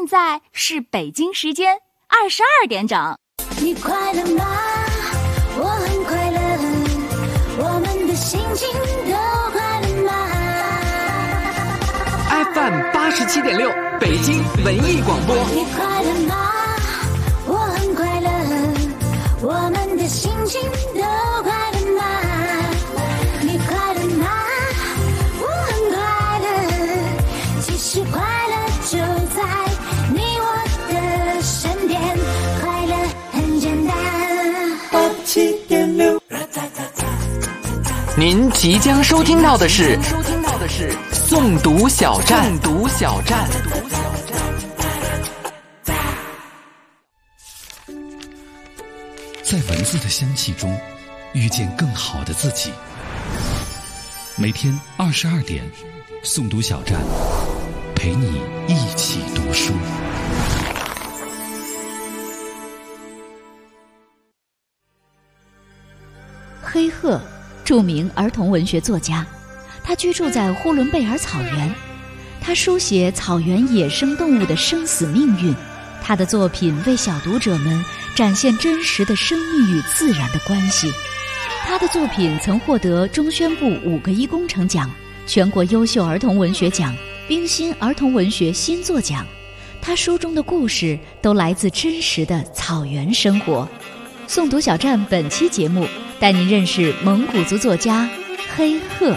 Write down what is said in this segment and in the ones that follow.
现在是北京时间22点整。 你快乐吗？我很快乐，我们的心情都快乐吗？ FM 87.6北京文艺广播。 你快乐吗？我很快乐，我们的心情都快乐吗？你快乐吗？我很快乐，其实快乐就在你我的身边，快乐很简单。87.6。 您即将收听到的是诵读小站。 在文字的香气中遇见更好的自己。每天22点，诵读小站陪你一起读书。 黑鹤，著名儿童文学作家，他居住在呼伦贝尔草原，他书写草原野生动物的生死命运，他的作品为小读者们展现真实的生命与自然的关系。他的作品曾获得中宣部5个1工程奖、全国优秀儿童文学奖、冰心儿童文学新作奖。他书中的故事都来自真实的草原生活。诵读小站本期节目带您认识蒙古族作家黑鹤。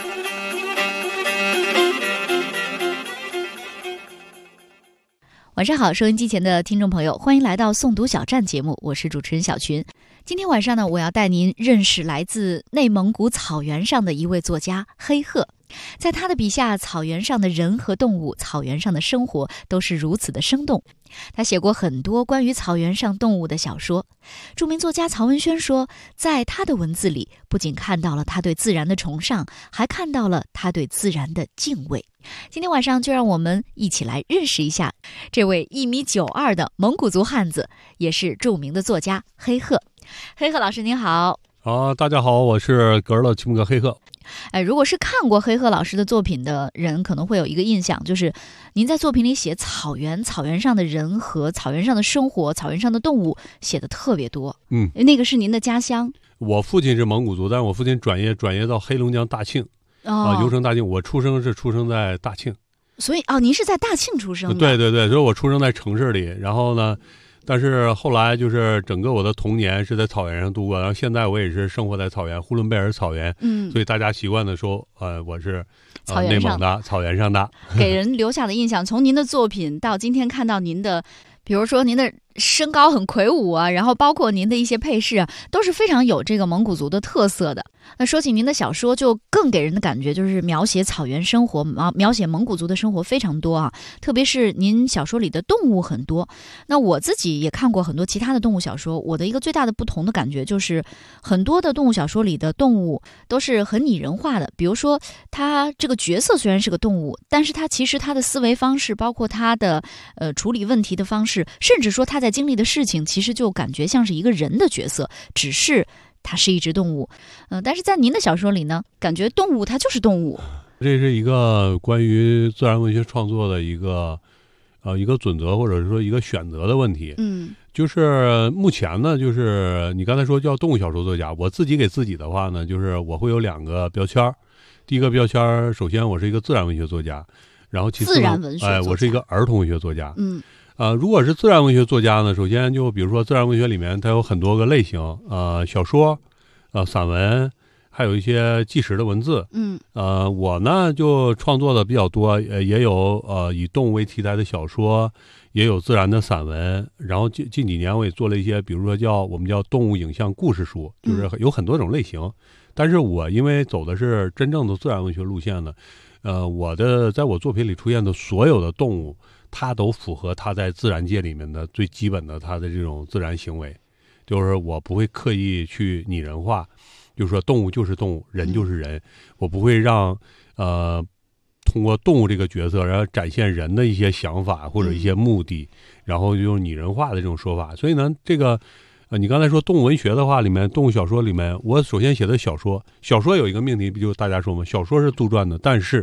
晚上好，收音机前的听众朋友，欢迎来到诵读小站节目，我是主持人小群。今天晚上呢，我要带您认识来自内蒙古草原上的一位作家黑鹤。在他的笔下，草原上的人和动物，草原上的生活都是如此的生动。他写过很多关于草原上动物的小说。著名作家曹文轩说，在他的文字里，不仅看到了他对自然的崇尚，还看到了他对自然的敬畏。今天晚上就让我们一起来认识一下这位1.92米的蒙古族汉子，也是著名的作家黑鹤。黑鹤老师您好。 大家好，我是格尔勒齐木格黑鹤。 如果是看过黑鹤老师的作品的人，可能会有一个印象，就是您在作品里写草原上的人和草原上的生活、草原上的动物写的特别多。那个是您的家乡。 我父亲是蒙古族，但是我父亲转业到黑龙江大庆，油城大庆。我出生在大庆， 所以您是在大庆出生的。 对，所以我出生在城市里，然后呢。但是后来就是整个我的童年是在草原上度过，然后现在我也是生活在草原，呼伦贝尔草原，所以大家习惯的说，我是内蒙的草原上的。 给人留下的印象，从您的作品到今天看到您的，比如说您的身高很魁梧啊，然后包括您的一些配饰啊，都是非常有这个蒙古族的特色的。那说起您的小说，就更给人的感觉就是描写草原生活，描写蒙古族的生活非常多啊，特别是您小说里的动物很多。那我自己也看过很多其他的动物小说，我的一个最大的不同的感觉就是，很多的动物小说里的动物都是很拟人化的。比如说，他这个角色虽然是个动物，但是他其实他的思维方式，包括他的处理问题的方式，甚至说他在经历的事情，其实就感觉像是一个人的角色，只是它是一只动物。但是在您的小说里呢，感觉动物它就是动物。 这是一个关于自然文学创作的一个准则，或者是说一个选择的问题。就是目前呢，就是你刚才说叫动物小说作家，我自己给自己的话呢，就是我会有2个标签。第一个标签，首先我是一个自然文学作家，然后其次自然文学作家， 我是一个儿童文学作家。如果是自然文学作家呢，首先就比如说自然文学里面它有很多个类型，小说，散文，还有一些纪实的文字。我呢就创作的比较多，也有以动物为题材的小说，也有自然的散文。然后近几年我也做了一些，比如说我们叫动物影像故事书，就是有很多种类型。但是我因为走的是真正的自然文学路线呢，在我作品里出现的所有的动物，它都符合它在自然界里面的最基本的它的这种自然行为，就是我不会刻意去拟人化，就是说动物就是动物，人就是人，我不会让通过动物这个角色，然后展现人的一些想法或者一些目的，然后用拟人化的这种说法。所以呢，这个你刚才说动物文学的话里面，动物小说里面，我首先写的小说有一个命题，不就大家说嘛，小说是杜撰的，但是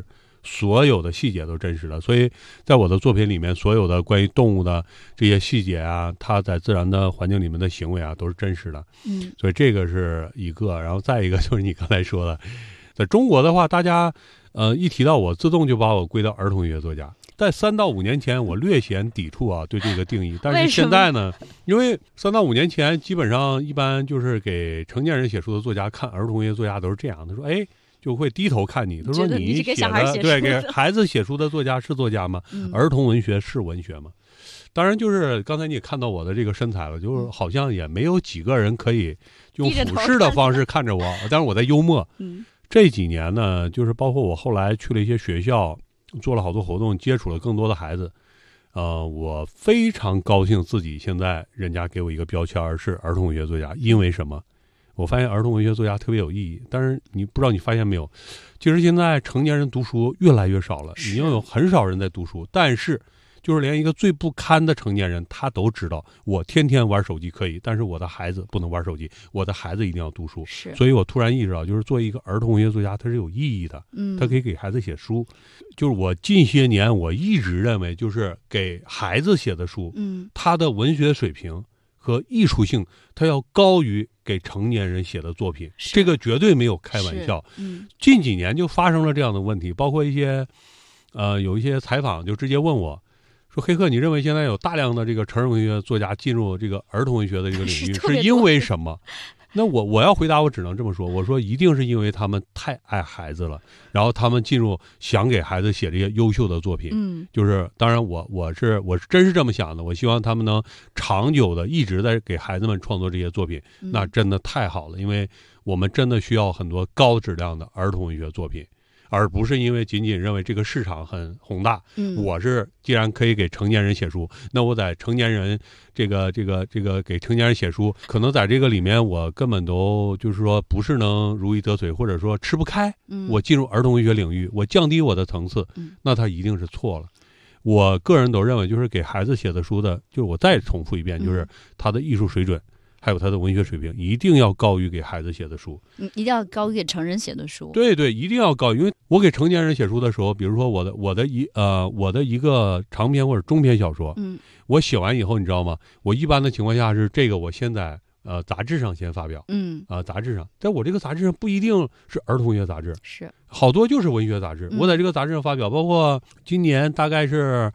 所有的细节都是真实的。所以在我的作品里面，所有的关于动物的这些细节啊，它在自然的环境里面的行为啊，都是真实的。所以这个是一个。然后再一个就是你刚才说的，在中国的话，大家一提到我，自动就把我归到儿童文学作家。在3到5年前，我略显抵触啊，对这个定义。但是现在呢，因为3到5年前，基本上一般就是给成年人写书的作家看儿童文学作家都是这样，他说，哎，就会低头看你，他说你写的对给孩子写书的作家是作家吗？儿童文学是文学吗？当然，就是刚才你也看到我的这个身材了，就是好像也没有几个人可以用俯视的方式看着我，但是我在幽默。这几年呢，就是包括我后来去了一些学校，做了好多活动，接触了更多的孩子，我非常高兴自己现在人家给我一个标签是儿童文学作家，因为什么？我发现儿童文学作家特别有意义。但是你不知道你发现没有，其实现在成年人读书越来越少了，已经有很少人在读书，但是就是连一个最不堪的成年人，他都知道我天天玩手机可以，但是我的孩子不能玩手机，我的孩子一定要读书。所以我突然意识到，就是作为一个儿童文学作家，他是有意义的。他可以给孩子写书。就是我近些年我一直认为，就是给孩子写的书，他的文学水平和艺术性，他要高于给成年人写的作品。这个绝对没有开玩笑。近几年就发生了这样的问题，包括一些有一些采访就直接问我说，黑客，你认为现在有大量的这个成人文学作家进入这个儿童文学的这个领域，是因为什么？那我要回答，我只能这么说，我说一定是因为他们太爱孩子了，然后他们进入想给孩子写这些优秀的作品。就是当然我是真是这么想的，我希望他们能长久的一直在给孩子们创作这些作品，那真的太好了，因为我们真的需要很多高质量的儿童文学作品。而不是因为仅仅认为这个市场很宏大，我是既然可以给成年人写书，那我在成年人这个给成年人写书，可能在这个里面我根本都就是说不是能如鱼得水，或者说吃不开。我进入儿童文学领域，我降低我的层次，那它一定是错了。我个人都认为，就是给孩子写的书的，就是我再重复一遍，就是他的艺术水准还有他的文学水平一定要高于给孩子写的书， 一定要高于给成人写的书。 对，一定要高，因为我给成年人写书的时候，比如说我的一个长篇或者中篇小说，我写完以后，你知道吗？我一般的情况下是这个，我先在杂志上先发表，杂志上，在我这个杂志上不一定是儿童文学杂志， 是好多就是文学杂志，我在这个杂志上发表，包括今年大概是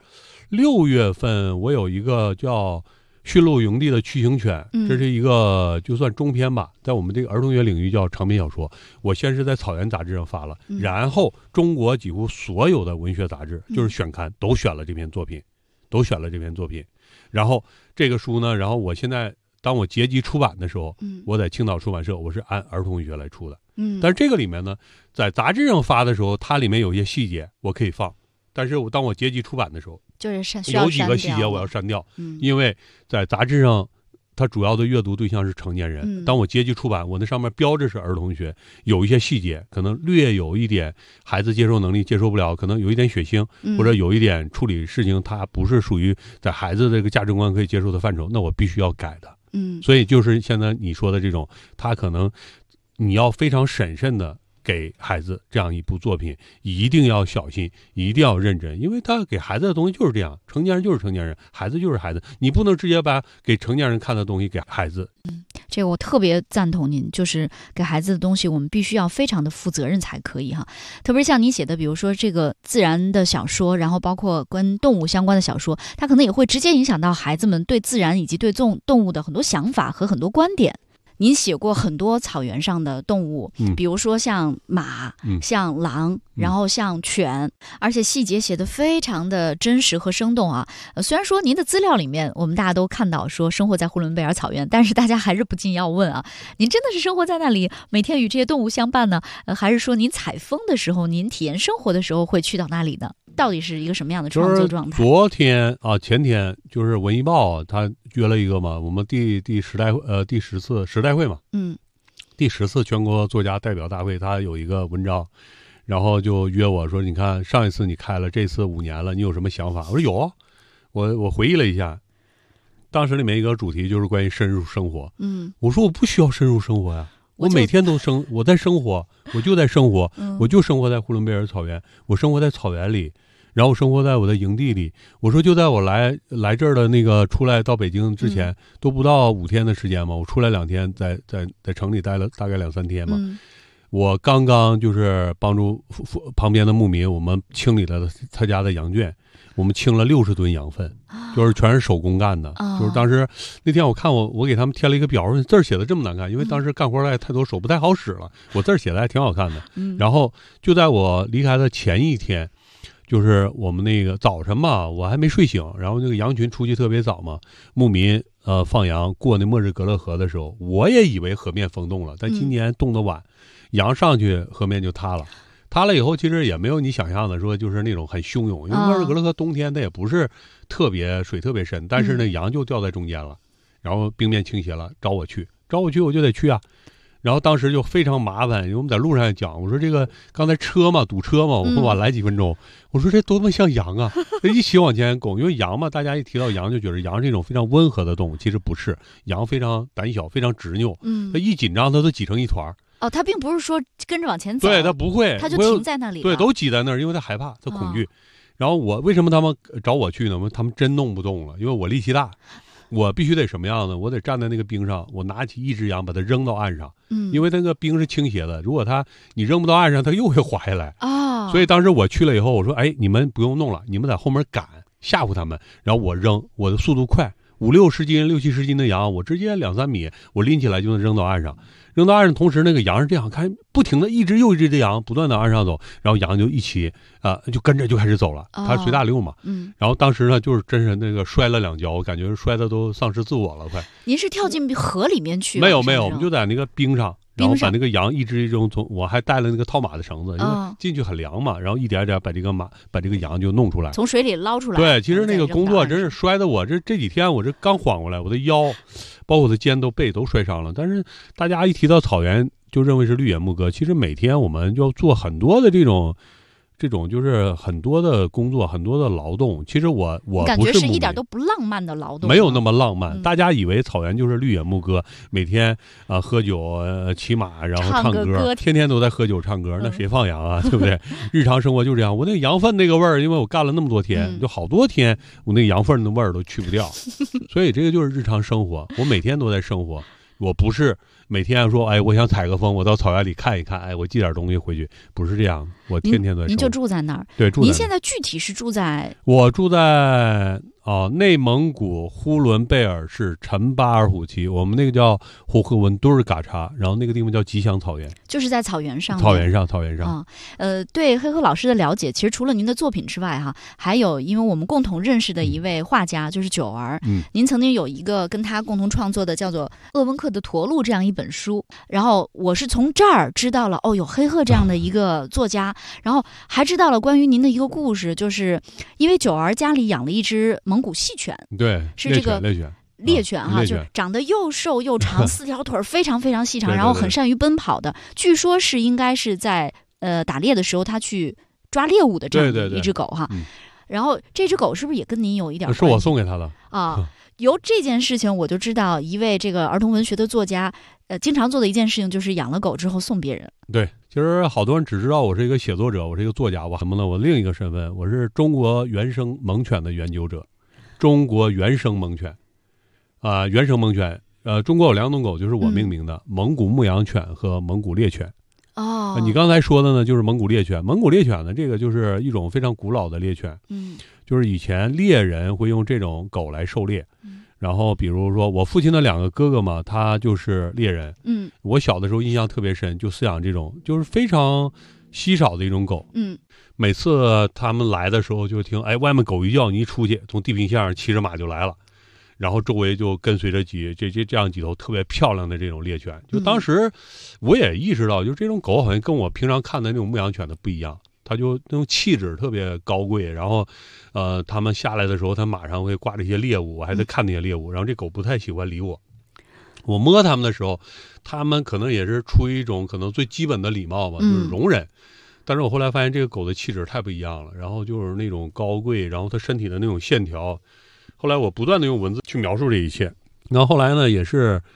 6月份，我有一个叫驯鹿营地的驱行犬，这是一个就算中篇吧，在我们这个儿童文学领域叫长篇小说。我先是在草原杂志上发了，然后中国几乎所有的文学杂志就是选刊都选了这篇作品，然后这个书呢，然后我现在当我结集出版的时候，我在青岛出版社，我是按儿童文学来出的。但是这个里面呢，在杂志上发的时候，它里面有一些细节我可以放，但是当我结集出版的时候， 就是有几个细节我要删掉，因为在杂志上它主要的阅读对象是成年人，当我结集出版，我那上面标着是儿童文学，有一些细节可能略有一点孩子接受能力接受不了，可能有一点血腥，或者有一点处理事情它不是属于在孩子这个价值观可以接受的范畴，那我必须要改的。所以就是现在你说的这种，他可能你要非常审慎的给孩子这样一部作品，一定要小心，一定要认真，因为他给孩子的东西就是这样，成年人就是成年人，孩子就是孩子，你不能直接把给成年人看的东西给孩子。 这个我特别赞同您，就是给孩子的东西我们必须要非常的负责任才可以哈。特别是像你写的比如说这个自然的小说，然后包括跟动物相关的小说，它可能也会直接影响到孩子们对自然以及对动物的很多想法和很多观点。您写过很多草原上的动物，比如说像马，像狼，然后像犬，而且细节写得非常的真实和生动啊。虽然说您的资料里面我们大家都看到说生活在呼伦贝尔草原，但是大家还是不禁要问啊，您真的是生活在那里，每天与这些动物相伴呢？还是说您采风的时候，您体验生活的时候会去到那里呢？到底是一个什么样的创作状态？ 就是昨天啊，前天就是文艺报他约了一个嘛，我们第10次时代会嘛，第10次全国作家代表大会，他有一个文章，然后就约我说，你看上一次你开了，这次5年了，你有什么想法？我说有啊，我回忆了一下，当时里面一个主题就是关于深入生活，我说我不需要深入生活呀。 我每天都我在生活，我就在生活，我就生活在呼伦贝尔草原，我生活在草原里，然后生活在我的营地里。我说就在我来这儿的那个出来到北京之前，都不到5天的时间嘛，我出来2天，在城里待了大概2-3天嘛。我刚刚就是帮助旁边的牧民，我们清理了他家的羊圈，我们清了60吨羊粪，就是全是手工干的。就是当时那天我看我给他们贴了一个表，说字儿写的这么难看，因为当时干活来太多，手不太好使了。我字儿写的还挺好看的。然后就在我离开的前一天，就是我们那个早晨嘛，我还没睡醒，然后那个羊群出去特别早嘛，牧民放羊过那末日格勒河的时候，我也以为河面封冻了，但今年冻得晚。羊上去，河面就塌了以后，其实也没有你想象的说就是那种很汹涌，因为莫尔格勒河冬天它也不是水特别深，但是呢羊就掉在中间了，然后冰面倾斜了，找我去我就得去啊。然后当时就非常麻烦，因为我们在路上也讲，我说这个刚才堵车嘛，我们晚来几分钟，我说这多么像羊啊，一起往前拱，因为羊嘛，大家一提到羊就觉得羊是一种非常温和的动物，其实不是，羊非常胆小，非常执拗，它一紧张它都挤成一团。 他并不是说跟着往前走， 对，他不会， 他就停在那里， 对，都挤在那儿，因为他害怕，他恐惧。然后为什么他们找我去呢？他们真弄不动了，因为我力气大，我必须得什么样呢？我得站在那个冰上，我拿起一只羊把它扔到岸上，因为那个冰是倾斜的，如果你扔不到岸上，它又会滑下来所以当时我去了以后，我说，哎，你们不用弄了，你们在后面赶，吓唬他们，然后我扔，我的速度快，5-60斤、6-70斤的羊，我直接2-3米，我拎起来就能扔到岸上。扔到岸上，同时那个羊是这样看，不停的一只又一只的羊不断的岸上走，然后羊就一起就跟着就开始走了，它随大溜嘛。然后当时呢，就是真是那个摔了2跤，我感觉摔的都丧失自我了，快。 您是跳进河里面去？ 没有，我们就在那个冰上。然后把那个羊一只一只我还带了那个套马的绳子，因为进去很凉嘛，然后一点点把这个羊就弄出来， 从水里捞出来。 对，其实那个工作真是摔的我这几天我这刚缓过来，我的腰，包括我的肩背都摔伤了。但是大家一提到草原就认为是绿野牧歌，其实每天我们就要做很多的这种就是很多的工作，很多的劳动。其实我感觉是一点都不浪漫的劳动， 没有那么浪漫。大家以为草原就是绿野牧歌，每天喝酒骑马，然后唱歌，天天都在喝酒唱歌，那谁放羊啊？对不对？日常生活就这样。我那个羊粪那个味儿，因为我干了那么多天，就好多天，我那个羊粪的味儿都去不掉，所以这个就是日常生活。我每天都在生活，我不是每天说，哎，我想采个风，我到草原里看一看，哎，我寄点东西回去，不是这样。我天天都在。 您就住在那儿？ 对，住在那儿。 您现在具体是住在？ 我住在内蒙古呼伦贝尔市陈巴尔虎旗，我们那个叫呼和温敦嘎查，然后那个地方叫吉祥草原， 就是在草原上。 草原上。 对黑河老师的了解，其实除了您的作品之外，还有因为我们共同认识的一位画家，就是九儿。您曾经有一个跟他共同创作的叫做《鄂温克的驼鹿》这样一本书，然后我是从这儿知道了有黑鹤这样的一个作家，然后还知道了关于您的一个故事，就是因为九儿家里养了一只蒙古细犬， 对， 是这个猎犬就是长得又瘦又长，4条腿非常非常细长，然后很善于奔跑的。据说是应该是在打猎的时候他去抓猎物的这样一只狗然后这只狗是不是也跟您有一点关系？ 是我送给他的由这件事情我就知道，一位这个儿童文学的作家经常做的一件事情就是养了狗之后送别人。 对，其实好多人只知道我是一个写作者，我是一个作家，我什么呢？我另一个身份，我是中国原生猛犬的研究者。中国原生猛犬原生猛犬中国有2种狗，就是我命名的，蒙古牧羊犬和蒙古猎犬。你刚才说的呢就是蒙古猎犬。蒙古猎犬呢，这个就是一种非常古老的猎犬，就是以前猎人会用这种狗来狩猎。然后比如说我父亲的2个哥哥嘛，他就是猎人。我小的时候印象特别深，就饲养这种就是非常稀少的一种狗。每次他们来的时候就听，哎，外面狗一叫，你一出去，从地平线上骑着马就来了，然后周围就跟随着这样几头特别漂亮的这种猎犬。就当时我也意识到，就这种狗好像跟我平常看的那种牧羊犬的不一样，它就那种气质特别高贵。然后他们下来的时候，它马上会挂着一些猎物，我还在看那些猎物。然后这狗不太喜欢理我，我摸它们的时候，它们可能也是出于一种可能最基本的礼貌吧，就是容忍。但是我后来发现这个狗的气质太不一样了，然后就是那种高贵，然后它身体的那种线条。后来我不断的用文字去描述这一切。然后后来呢，也是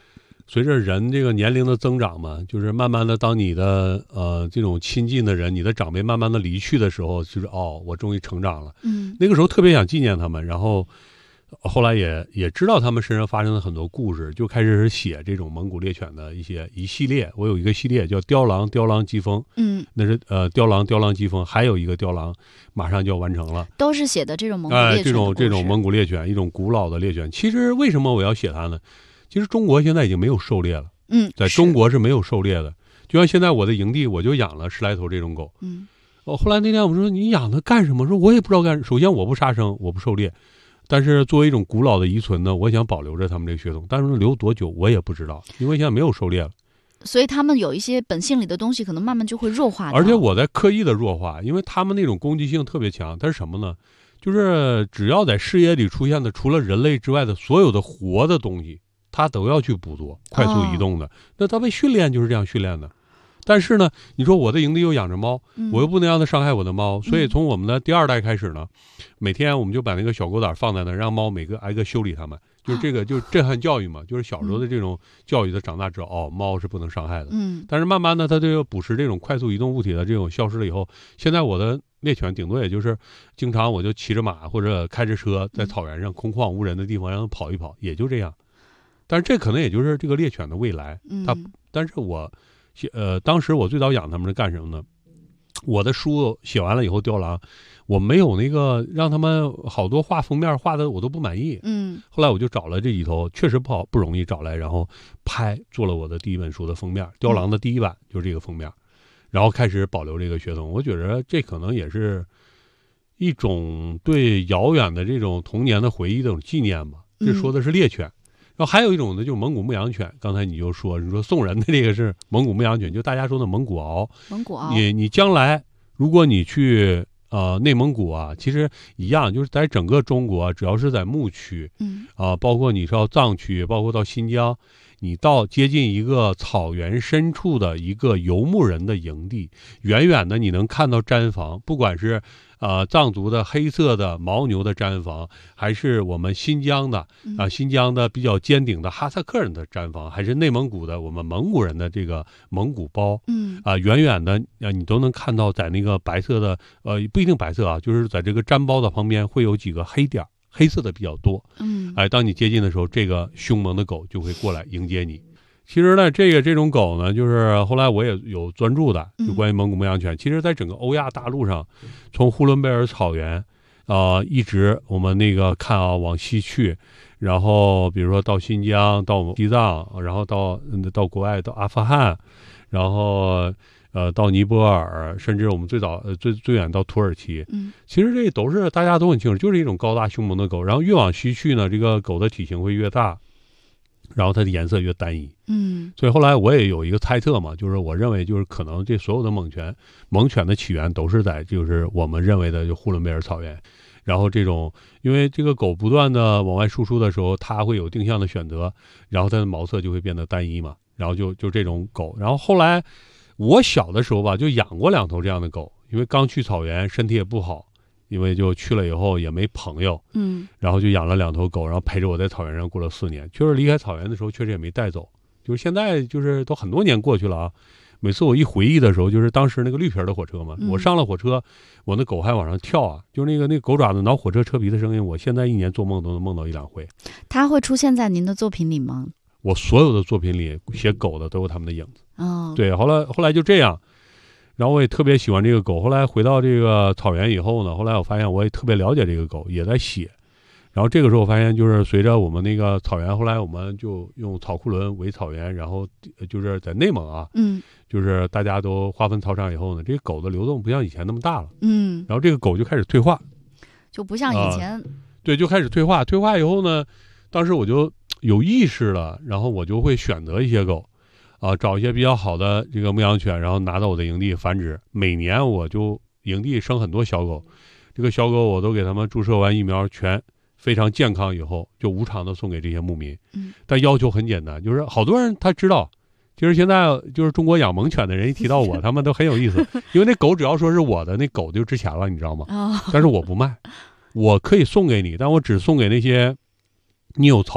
随着人这个年龄的增长嘛，就是慢慢的，当你的这种亲近的人，你的长辈慢慢的离去的时候，就是我终于成长了。那个时候特别想纪念他们，然后后来也知道他们身上发生了很多故事，就开始写这种蒙古猎犬的一系列。我有一个系列叫雕狼疾风，那是雕狼疾风，还有一个雕狼马上就要完成了， 都是写的这种蒙古猎犬的故事。 这种蒙古猎犬，一种古老的猎犬。其实为什么我要写它呢？其实中国现在已经没有狩猎了，在中国是没有狩猎的。就像现在我的营地，我就养了10来头这种狗。后来那天我说你养它干什么？说我也不知道干。首先我不杀生，我不狩猎。但是作为一种古老的遗存呢，我想保留着他们这个血统，但是留多久我也不知道，因为现在没有狩猎了， 所以他们有一些本性里的东西可能慢慢就会弱化掉。 而且我在刻意的弱化，因为他们那种攻击性特别强。它是什么呢？就是只要在视野里出现的，除了人类之外的所有的活的东西，它都要去捕捉，快速移动的。那它被训练就是这样训练的。但是呢，你说我的营地又养着猫，我又不能让它伤害我的猫，所以从我们的第2代开始呢，每天我们就把那个小狗胆放在那，让猫每个挨个修理它们，就是这个就是震撼教育嘛，就是小时候的这种教育，它长大之后猫是不能伤害的。但是慢慢的它这个捕食这种快速移动物体的这种消失了以后，现在我的猎犬顶多也就是经常我就骑着马或者开着车在草原上空旷无人的地方让它跑一跑，也就这样。但是这可能也就是这个猎犬的未来。但是当时我最早养他们是干什么呢？我的书写完了以后，雕狼，我没有那个让他们好多画封面画的我都不满意。后来我就找了这几头，确实不容易找来，然后做了我的第一本书的封面，雕狼的第1版就是这个封面，然后开始保留这个血统。我觉得这可能也是一种对遥远的这种童年的回忆的这种纪念吧。这说的是猎犬。然后还有一种呢，就是蒙古牧羊犬。刚才你说送人的这个是蒙古牧羊犬，就大家说的蒙古獒。你将来如果你去内蒙古啊，其实一样，就是在整个中国，只要是在牧区，包括你到藏区，包括到新疆，你到接近一个草原深处的一个游牧人的营地，远远的你能看到毡房，不管是藏族的黑色的牦牛的毡房，还是我们新疆的比较尖顶的哈萨克人的毡房，还是内蒙古的我们蒙古人的这个蒙古包，远远的你都能看到，在那个白色的不一定白色啊，就是在这个毡包的旁边会有几个黑点，黑色的比较多。当你接近的时候，这个凶猛的狗就会过来迎接你。其实呢，这种狗呢，就是后来我也有专注的，就关于蒙古牧羊犬。其实，在整个欧亚大陆上，从呼伦贝尔草原，一直我们那个看往西去，然后比如说到新疆，到我们西藏，然后到国外，到阿富汗，然后到尼泊尔，甚至我们最远到土耳其。其实这都是大家都很清楚，就是一种高大凶猛的狗。然后越往西去呢，这个狗的体型会越大。然后它的颜色越单一，所以后来我也有一个猜测嘛，就是我认为就是可能这所有的猛犬的起源都是在就是我们认为的就呼伦贝尔草原，然后因为这个狗不断的往外输出的时候，它会有定向的选择，然后它的毛色就会变得单一嘛，然后就这种狗。然后后来我小的时候吧，就养过2头这样的狗，因为刚去草原，身体也不好。因为就去了以后也没朋友，然后就养了2头狗，然后陪着我在草原上过了4年。确实离开草原的时候，确实也没带走。就是现在，就是都很多年过去了啊。每次我一回忆的时候，就是当时那个绿皮的火车嘛，我上了火车，我那狗还往上跳啊，就那个狗爪子挠火车车皮的声音，我现在1年做梦都能梦到1-2回。 它会出现在您的作品里吗？ 我所有的作品里写狗的都有它们的影子。对，后来就这样。然后我也特别喜欢这个狗。后来回到这个草原以后呢，后来我发现我也特别了解这个狗，也在写。然后这个时候我发现，就是随着我们那个草原，后来我们就用草库伦围草原，然后就是在内蒙啊，就是大家都划分草场以后呢，这个狗的流动不像以前那么大了，然后这个狗就开始退化， 就不像以前， 对，就开始退化。退化以后呢，当时我就有意识了，然后我就会选择一些狗。找一些比较好的这个牧羊犬，然后拿到我的营地繁殖。每年我就营地生很多小狗，这个小狗我都给他们注射完疫苗，全非常健康以后，就无偿的送给这些牧民。但要求很简单，就是好多人他知道，其实现在就是中国养蒙犬的人一提到我，他们都很有意思，因为那狗只要说是我的，那狗就值钱了，你知道吗？但是我不卖，我可以送给你，但我只送给那些你有草场，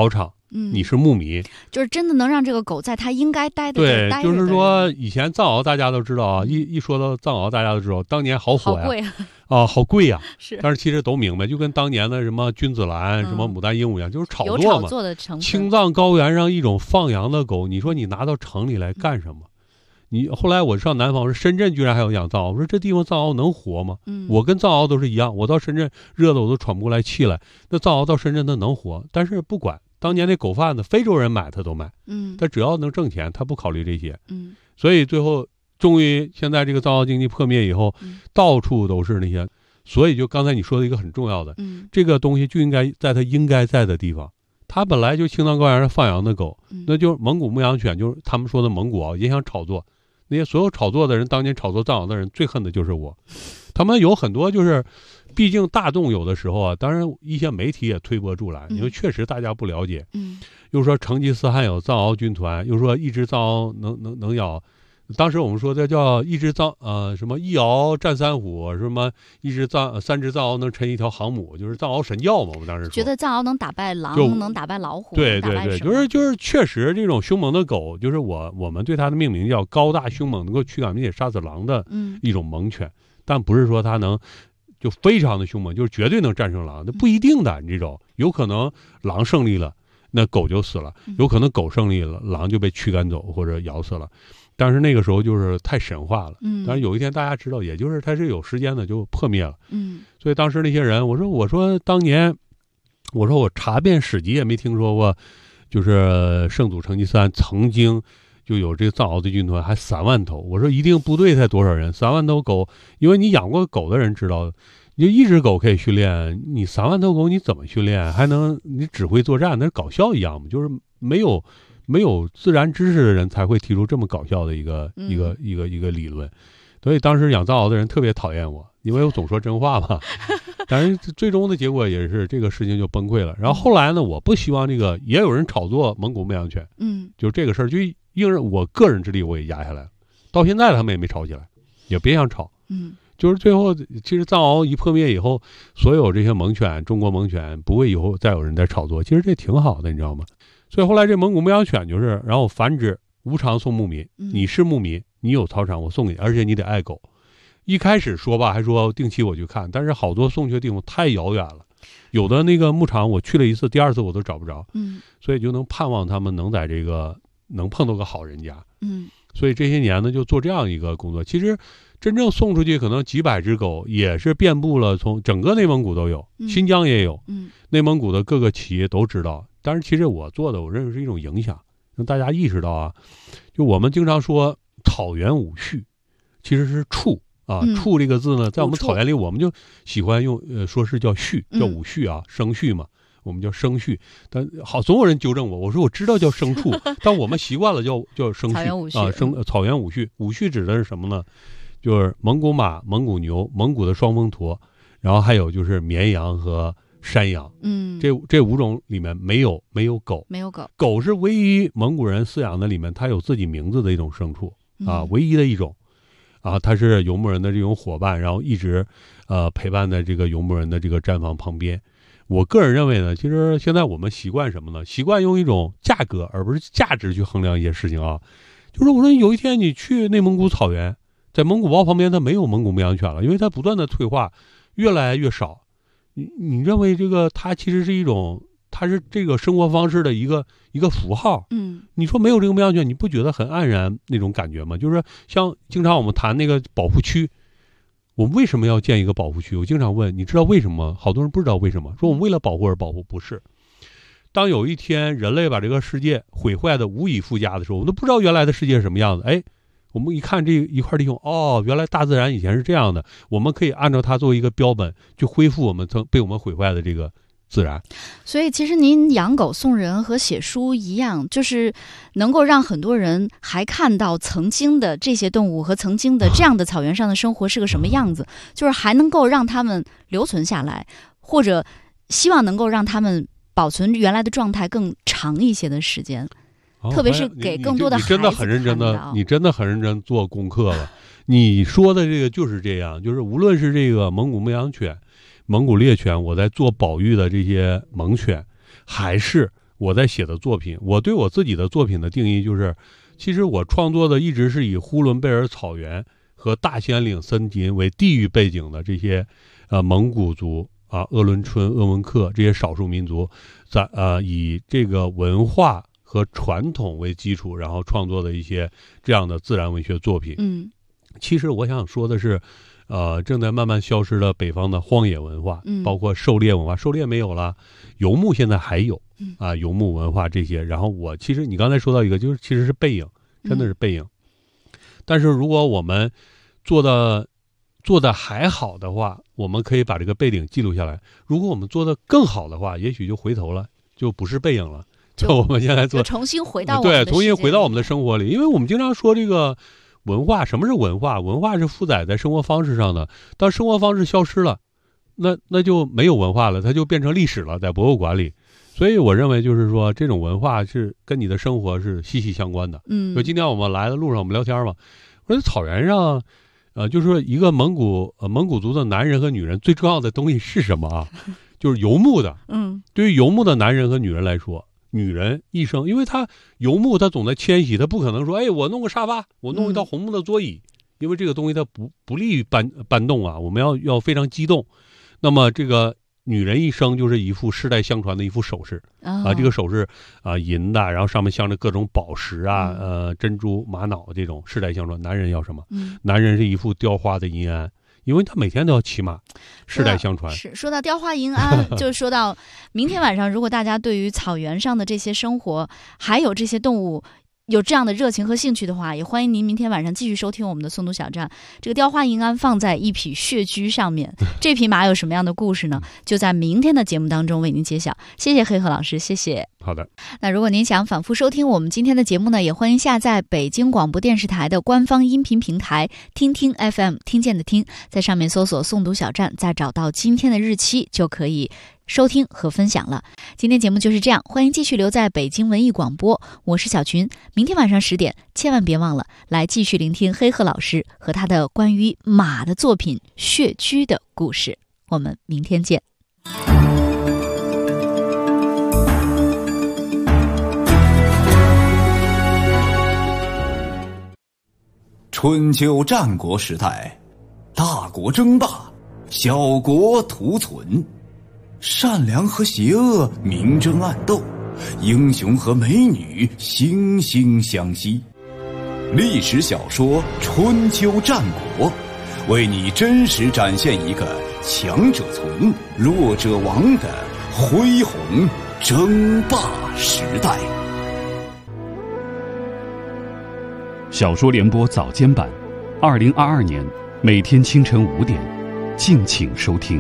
你是牧民， 就是真的能让这个狗在它应该待的地待着。 对，就是说以前藏獒大家都知道啊，一说到藏獒大家都知道，当年好火呀， 好贵啊， 好贵呀。 是， 但是其实都明白，就跟当年的什么君子兰、什么牡丹鹦鹉一样，就是炒作嘛。 有炒作的成分。 青藏高原上一种放羊的狗，你说你拿到城里来干什么？你后来我上南方，我说深圳居然还有养藏獒，我说这地方藏獒能活吗？我跟藏獒都是一样，我到深圳热的我都喘不过来气来，那藏獒到深圳它能活，但是不管。当年那狗贩子，非洲人买他都买，他只要能挣钱，他不考虑这些，所以最后终于现在这个藏獒经济破灭以后，到处都是那些，所以就刚才你说的一个很重要的，这个东西就应该在它应该在的地方。它本来就青藏高原上放羊的狗，那就是蒙古牧羊犬，就是他们说的蒙古啊，也想炒作。那些所有炒作的人，当年炒作藏獒的人，最恨的就是我。他们有很多就是，毕竟大众有的时候啊，当然一些媒体也推波助澜，因为确实大家不了解。又说成吉思汗有藏獒军团，又说一只藏獒能咬。当时我们说的叫一只什么一獒战三虎，什么三只藏獒能抻一条航母，就是藏獒神教嘛。我们当时说觉得藏獒能打败狼，能打败老虎， 对，就是确实这种凶猛的狗，就是我们对它的命名叫高大凶猛，能够驱赶并且杀死狼的一种猛犬，但不是说它能就非常的凶猛，就是绝对能战胜狼，那不一定的。你这种有可能狼胜利了，那狗就死了；有可能狗胜利了，狼就被驱赶走或者咬死了。但是那个时候就是太神话了，但是有一天大家知道，也就是它是有时间的就破灭了，所以当时那些人，我说当年，我说我查遍史籍也没听说过，就是圣祖成吉思汗曾经就有这个藏獒的军团，还3万头。我说一定部队才多少人，3万头狗，因为你养过狗的人知道，你就一只狗可以训练，你3万头狗你怎么训练？还能你指挥作战，那是搞笑一样嘛，就是没有自然知识的人才会提出这么搞笑的一个理论，所以当时养藏獒的人特别讨厌我，因为我总说真话嘛。但是最终的结果也是这个事情就崩溃了。然后后来呢，我不希望这个也有人炒作蒙古牧羊犬，就这个事儿就硬是我个人之力我也压下来了，到现在他们也没吵起来，也别想吵，就是最后其实藏獒一破灭以后，所有这些蒙犬，中国蒙犬不会以后再有人在炒作，其实这挺好的，你知道吗？所以后来这蒙古牧羊犬就是，然后繁殖无偿送牧民，你是牧民，你有草场我送给你，而且你得爱狗。一开始说吧，还说定期我去看，但是好多送去的地方太遥远了，有的那个牧场我去了一次，第2次我都找不着，所以就能盼望他们能在这个能碰到个好人家，所以这些年呢就做这样一个工作。其实真正送出去可能几百只狗，也是遍布了，从整个内蒙古都有，新疆也有，内蒙古的各个企业都知道。但是其实我做的，我认为是一种影响，让大家意识到啊，就我们经常说草原五畜，其实是畜啊，畜这个字呢，在我们草原里，我们就喜欢用说是叫畜，叫五畜啊，生畜嘛，我们叫生畜。但好，总有人纠正我，我说我知道叫生畜，但我们习惯了叫生畜啊，草原五畜。五畜指的是什么呢？就是蒙古马、蒙古牛、蒙古的双峰驼，然后还有就是绵羊和山羊，这5种里面没有狗，狗是唯一蒙古人饲养的里面，它有自己名字的一种牲畜啊，唯一的一种啊，它是游牧人的这种伙伴，然后一直陪伴在这个游牧人的这个毡房旁边。我个人认为呢，其实现在我们习惯什么呢？习惯用一种价格而不是价值去衡量一些事情啊。就是我说有一天你去内蒙古草原，在蒙古包旁边它没有蒙古牧羊犬了，因为它不断的退化，越来越少。你认为这个它其实是一种，它是这个生活方式的一个符号。你说没有这个牧羊犬，你不觉得很黯然那种感觉吗？就是像经常我们谈那个保护区，我们为什么要建一个保护区？我经常问，你知道为什么？好多人不知道为什么，说我们为了保护而保护，不是。当有一天人类把这个世界毁坏的无以复加的时候，我们都不知道原来的世界是什么样子。哎，我们一看这一块地方，哦，原来大自然以前是这样的，我们可以按照它作为一个标本，去恢复我们被我们毁坏的这个自然。 所以其实您养狗送人和写书一样，就是能够让很多人还看到曾经的这些动物和曾经的这样的草原上的生活是个什么样子，就是还能够让他们留存下来，或者希望能够让他们保存原来的状态更长一些的时间。特别是给更多的孩子看到。 你真的很认真的，你真的很认真做功课了。你说的这个就是这样，就是无论是这个蒙古牧羊犬、蒙古猎犬，我在做保育的这些猛犬，还是我在写的作品。我对我自己的作品的定义就是，其实我创作的一直是以呼伦贝尔草原和大兴安岭森林为地域背景的这些蒙古族鄂伦春、鄂温克这些少数民族，在以这个文化和传统为基础，然后创作的一些这样的自然文学作品。其实我想说的是，正在慢慢消失的北方的荒野文化，包括狩猎文化，狩猎没有了，游牧现在还有游牧文化这些。然后其实你刚才说到一个，就是其实是背影，真的是背影。但是如果我们做的还好的话，我们可以把这个背影记录下来。如果我们做的更好的话，也许就回头了，就不是背影了。就我们现在做， 重新回到我们的重新回到我们的生活里。因为我们经常说这个文化，什么是文化？文化是负载在生活方式上的。当生活方式消失了，那就没有文化了，它就变成历史了，在博物馆里。所以我认为就是说，这种文化是跟你的生活是息息相关的。就今天我们来的路上，我们聊天嘛，我说草原上，就是说一个蒙古族的男人和女人最重要的东西是什么啊？就是游牧的。对于游牧的男人和女人来说，女人一生，因为她游牧，她总在迁徙，她不可能说，哎，我弄个沙发，我弄一套红木的桌椅，因为这个东西它不利于搬动啊，我们要非常激动。那么这个女人一生就是一副世代相传的一副首饰这个首饰银的，然后上面镶着各种宝石珍珠、玛瑙这种世代相传。男人要什么？男人是一副雕花的银鞍。因为他每天都要骑马，世代相传。 是说到雕花银鞍，就说到明天晚上，如果大家对于草原上的这些生活，还有这些动物有这样的热情和兴趣的话，也欢迎您明天晚上继续收听我们的诵读小站。这个雕花银鞍放在一匹血驹上面，这匹马有什么样的故事呢？就在明天的节目当中为您揭晓。谢谢黑鹤老师，谢谢。 好的。 那如果您想反复收听我们今天的节目呢，也欢迎下载北京广播电视台的官方音频平台听听 FM， 听见的听，在上面搜索诵读小站，再找到今天的日期就可以收听和分享了。今天节目就是这样，欢迎继续留在北京文艺广播，我是小群。明天晚上10点，千万别忘了来继续聆听黑鹤老师和他的关于马的作品《血驹》的故事。我们明天见。 春秋战国时代，大国争霸，小国图存，善良和邪恶明争暗斗，英雄和美女惺惺相惜。历史小说《春秋战国》，为你真实展现一个强者存，弱者亡的恢宏争霸时代。 小说联播早间版，2022年每天清晨5点，敬请收听。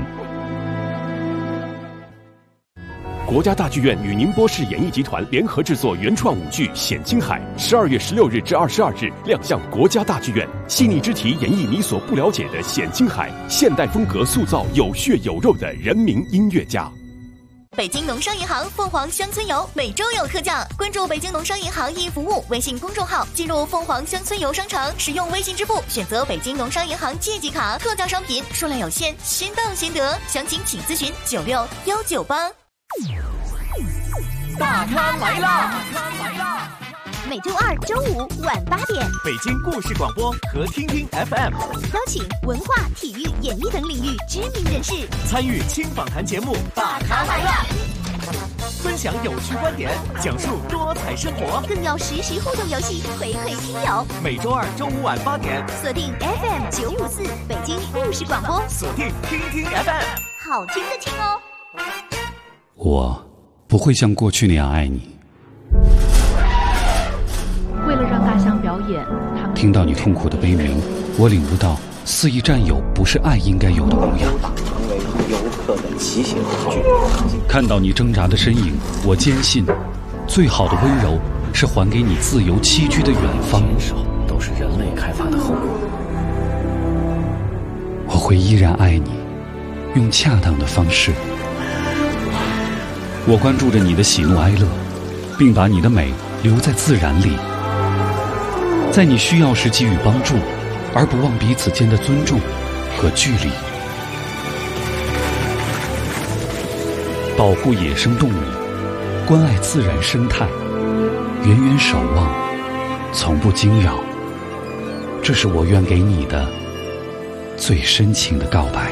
国家大剧院与宁波市演艺集团联合制作原创舞剧《险金海》，12月16日至22日亮相国家大剧院，细腻之题演绎你所不了解的险金海，现代风格塑造有血有肉的人民音乐家。 北京农商银行凤凰乡村游每周有特价，关注北京农商银行易服务微信公众号，进入凤凰乡村游商城，使用微信支付选择北京农商银行借记卡，特价商品数量有限，先到先得，详情请咨询96198。 大咖来啦！ 每周2、周5晚8点， 北京故事广播和听听 FM 邀请文化、体育、演艺等领域知名人士参与轻访谈节目《大咖来啦》，分享有趣观点，讲述多彩生活， 更有实时互动游戏回馈听友。 每周2、周5晚8点， 锁定 FM 954北京故事广播， 锁定听听 FM， 好听的听哦。 我不会像过去那样爱你。 为了让大象表演，他们听到你痛苦的悲鸣，我领悟到肆意占有不是爱应该有的模样。 成为游客的骑行工具。 看到你挣扎的身影，我坚信，最好的温柔是还给你自由栖居的远方。 都是人类开发的后果。 我会依然爱你，用恰当的方式。我关注着你的喜怒哀乐，并把你的美留在自然里，在你需要时给予帮助，而不忘彼此间的尊重和距离。保护野生动物， 关爱自然生态，远远守望，从不惊扰。这是我愿给你的最深情的告白。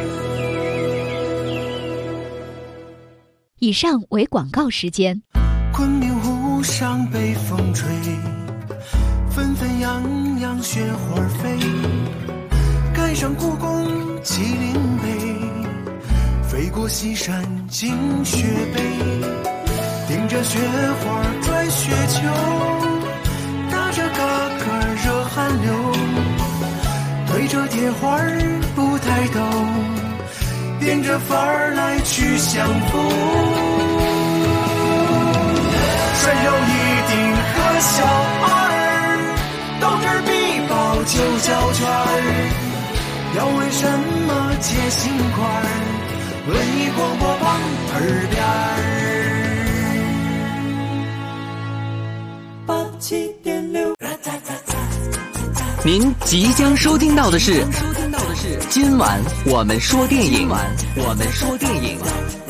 以上为广告时间。 昆明湖上北风吹，纷纷扬扬雪花飞，赶上故宫麒麟碑，飞过西山进雪北，顶着雪花转雪球，打着嘎嘎热汗流，对着铁花不抬头，变着法儿来去相逢。山有一定和小二，斗智必报就叫圈儿。要问什么解心块儿，文艺广播旁耳边儿。87.6。 您即将收听到的是今晚我们说电影。